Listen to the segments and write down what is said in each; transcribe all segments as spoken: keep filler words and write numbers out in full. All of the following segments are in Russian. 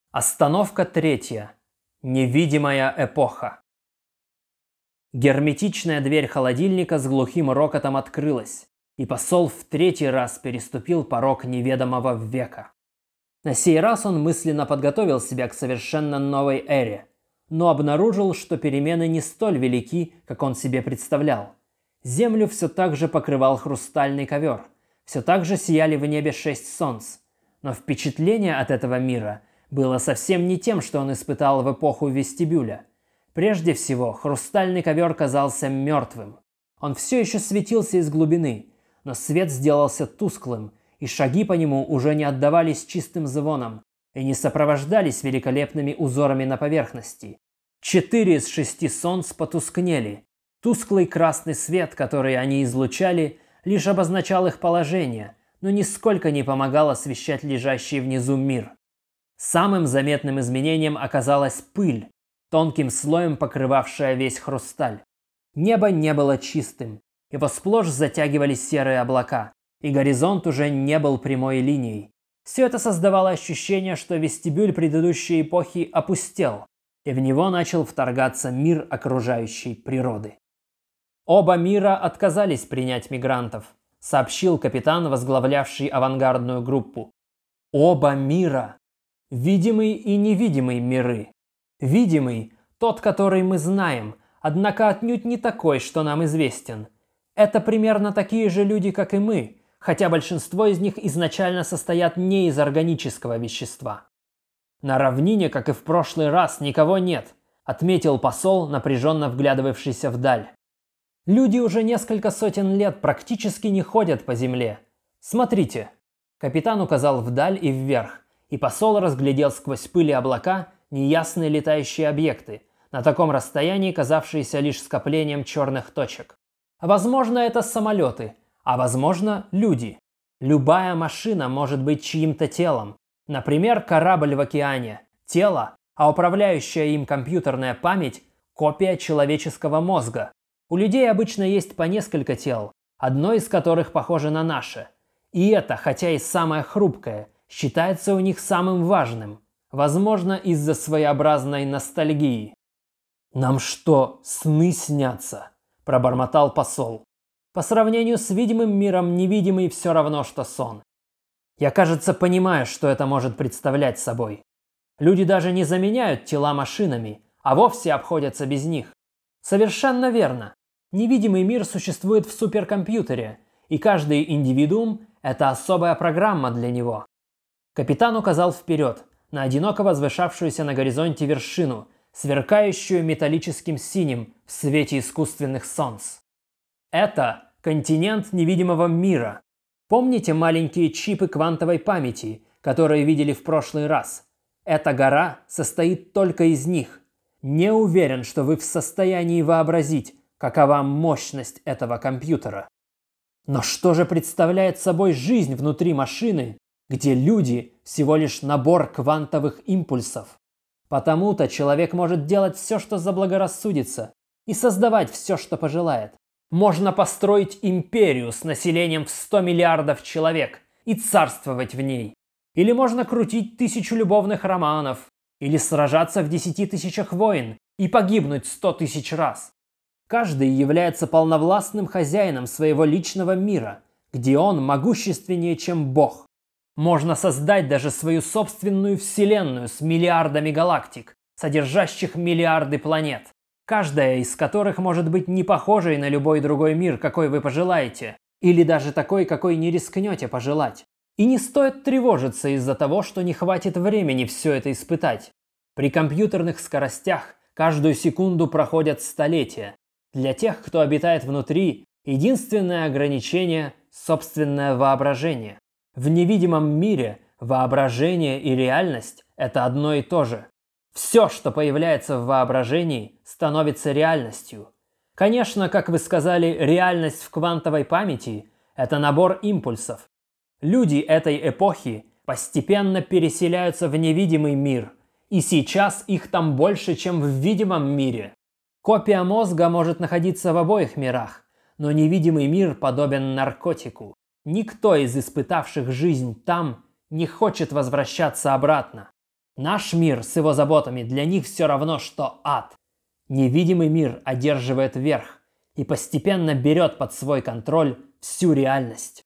Остановка третья. Невидимая эпоха. Герметичная дверь холодильника с глухим рокотом открылась, и посол в третий раз переступил порог неведомого века. На сей раз он мысленно подготовил себя к совершенно новой эре, но обнаружил, что перемены не столь велики, как он себе представлял. Землю все так же покрывал хрустальный ковер, все так же сияли в небе шесть солнц, но впечатление от этого мира было совсем не тем, что он испытал в эпоху вестибюля. Прежде всего, хрустальный ковер казался мертвым. Он все еще светился из глубины, но свет сделался тусклым, и шаги по нему уже не отдавались чистым звоном и не сопровождались великолепными узорами на поверхности. Четыре из шести солнц потускнели. Тусклый красный свет, который они излучали, лишь обозначал их положение, но нисколько не помогал освещать лежащий внизу мир. Самым заметным изменением оказалась пыль, тонким слоем покрывавшая весь хрусталь. Небо не было чистым, его сплошь затягивали серые облака, и горизонт уже не был прямой линией. Все это создавало ощущение, что вестибюль предыдущей эпохи опустел, и в него начал вторгаться мир окружающей природы. Оба мира отказались принять мигрантов, сообщил капитан, возглавлявший авангардную группу. Оба мира! Видимый и невидимый миры. Видимый – тот, который мы знаем, однако отнюдь не такой, что нам известен. Это примерно такие же люди, как и мы, хотя большинство из них изначально состоят не из органического вещества. На равнине, как и в прошлый раз, никого нет, отметил посол, напряженно вглядывавшийся вдаль. Люди уже несколько сотен лет практически не ходят по земле. Смотрите. Капитан указал вдаль и вверх, и посол разглядел сквозь пыль и облака неясные летающие объекты, на таком расстоянии казавшиеся лишь скоплением черных точек. Возможно, это самолеты, а возможно, люди. Любая машина может быть чьим-то телом. Например, корабль в океане – тело, а управляющая им компьютерная память – копия человеческого мозга. У людей обычно есть по несколько тел, одно из которых похоже на наше. И это, хотя и самое хрупкое, считается у них самым важным, возможно, из-за своеобразной ностальгии. «Нам что, сны снятся?» – пробормотал посол. «По сравнению с видимым миром, невидимый все равно, что сон. Я, кажется, понимаю, что это может представлять собой. Люди даже не заменяют тела машинами, а вовсе обходятся без них. Совершенно верно. Невидимый мир существует в суперкомпьютере, и каждый индивидуум – это особая программа для него». Капитан указал вперед, на одиноко возвышавшуюся на горизонте вершину, сверкающую металлическим синим в свете искусственных солнц. Это континент невидимого мира. Помните маленькие чипы квантовой памяти, которые видели в прошлый раз? Эта гора состоит только из них. Не уверен, что вы в состоянии вообразить, какова мощность этого компьютера. Но что же представляет собой жизнь внутри машины, где люди всего лишь набор квантовых импульсов? Потому-то человек может делать все, что заблагорассудится, и создавать все, что пожелает. Можно построить империю с населением в сто миллиардов человек и царствовать в ней. Или можно крутить тысячу любовных романов, или сражаться в десяти тысячах войн и погибнуть сто тысяч раз. Каждый является полновластным хозяином своего личного мира, где он могущественнее, чем Бог. Можно создать даже свою собственную вселенную с миллиардами галактик, содержащих миллиарды планет, каждая из которых может быть не похожей на любой другой мир, какой вы пожелаете, или даже такой, какой не рискнете пожелать. И не стоит тревожиться из-за того, что не хватит времени все это испытать. При компьютерных скоростях каждую секунду проходят столетия. Для тех, кто обитает внутри, единственное ограничение – собственное воображение. В невидимом мире воображение и реальность – это одно и то же. Все, что появляется в воображении, становится реальностью. Конечно, как вы сказали, реальность в квантовой памяти – это набор импульсов. Люди этой эпохи постепенно переселяются в невидимый мир, и сейчас их там больше, чем в видимом мире. Копия мозга может находиться в обоих мирах, но невидимый мир подобен наркотику. Никто из испытавших жизнь там не хочет возвращаться обратно. Наш мир с его заботами для них все равно, что ад. Невидимый мир одерживает верх и постепенно берет под свой контроль всю реальность.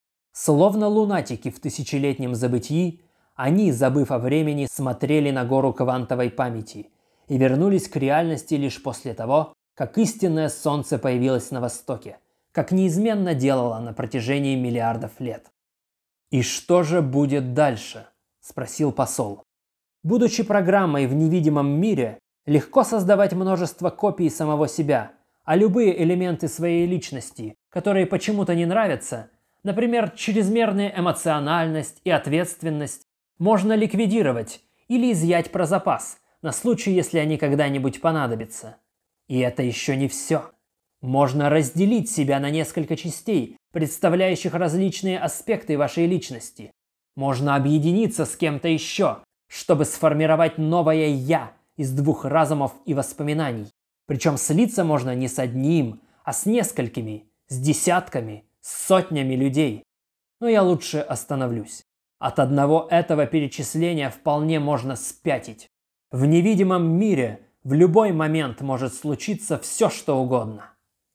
Словно лунатики в тысячелетнем забытии, они, забыв о времени, смотрели на гору квантовой памяти и вернулись к реальности лишь после того, как истинное солнце появилось на востоке, как неизменно делало на протяжении миллиардов лет. «И что же будет дальше?» – спросил посол. Будучи программой в невидимом мире, легко создавать множество копий самого себя, а любые элементы своей личности, которые почему-то не нравятся, например, чрезмерная эмоциональность и ответственность, можно ликвидировать или изъять про запас, на случай, если они когда-нибудь понадобятся. И это еще не все. Можно разделить себя на несколько частей, представляющих различные аспекты вашей личности. Можно объединиться с кем-то еще, чтобы сформировать новое «я» из двух разумов и воспоминаний. Причем слиться можно не с одним, а с несколькими, с десятками, с сотнями людей. Но я лучше остановлюсь. От одного этого перечисления вполне можно спятить. В невидимом мире в любой момент может случиться все, что угодно.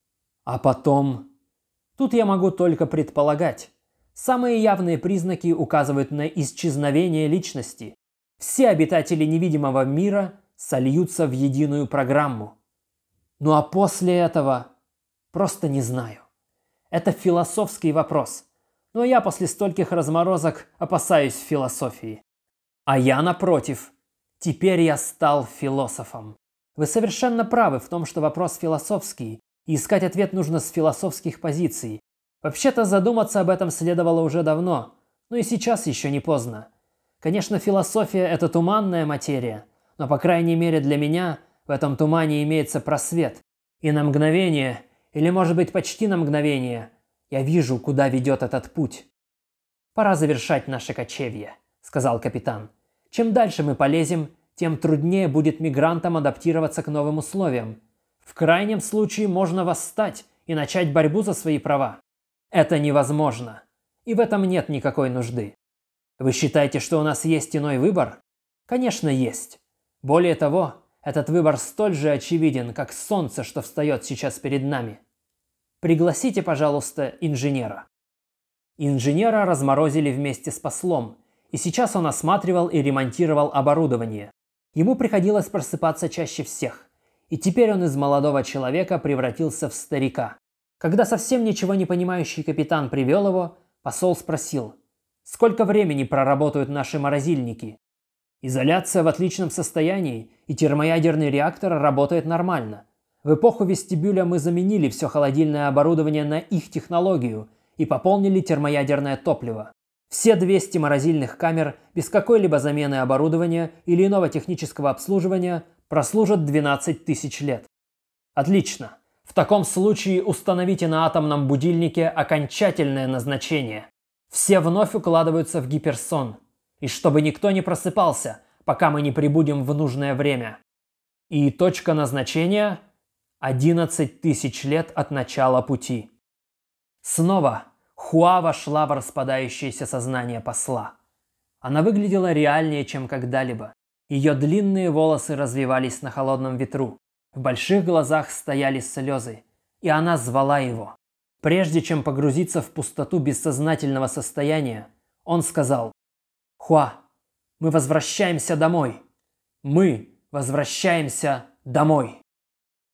А потом... Тут я могу только предполагать. Самые явные признаки указывают на исчезновение личности. Все обитатели невидимого мира сольются в единую программу. Ну а после этого... Просто не знаю. Это философский вопрос. Но я после стольких разморозок опасаюсь философии. А я, напротив, теперь я стал философом. Вы совершенно правы в том, что вопрос философский, и искать ответ нужно с философских позиций. Вообще-то задуматься об этом следовало уже давно, но и сейчас еще не поздно. Конечно, философия – это туманная материя, но, по крайней мере для меня, в этом тумане имеется просвет. И на мгновение, или может быть почти на мгновение, я вижу, куда ведет этот путь. «Пора завершать наше кочевье», – сказал капитан. «Чем дальше мы полезем, тем труднее будет мигрантам адаптироваться к новым условиям. В крайнем случае можно восстать и начать борьбу за свои права. Это невозможно, и в этом нет никакой нужды. Вы считаете, что у нас есть иной выбор? Конечно, есть. Более того, этот выбор столь же очевиден, как солнце, что встает сейчас перед нами. Пригласите, пожалуйста, инженера». Инженера разморозили вместе с послом, и сейчас он осматривал и ремонтировал оборудование. Ему приходилось просыпаться чаще всех, и теперь он из молодого человека превратился в старика. Когда совсем ничего не понимающий капитан привел его, посол спросил: «Сколько времени проработают наши морозильники?» «Изоляция в отличном состоянии, и термоядерный реактор работает нормально. В эпоху вестибюля мы заменили все холодильное оборудование на их технологию и пополнили термоядерное топливо. Все двести морозильных камер без какой-либо замены оборудования или иного технического обслуживания прослужат двенадцать тысяч лет». «Отлично. В таком случае установите на атомном будильнике окончательное назначение. Все вновь укладываются в гиперсон. И чтобы никто не просыпался, пока мы не прибудем в нужное время. И точка назначения – одиннадцать тысяч лет от начала пути». Снова Хуа вошла в распадающееся сознание посла. Она выглядела реальнее, чем когда-либо. Ее длинные волосы развивались на холодном ветру. В больших глазах стояли слезы, и она звала его. Прежде чем погрузиться в пустоту бессознательного состояния, он сказал: «Хуа, мы возвращаемся домой. Мы возвращаемся домой».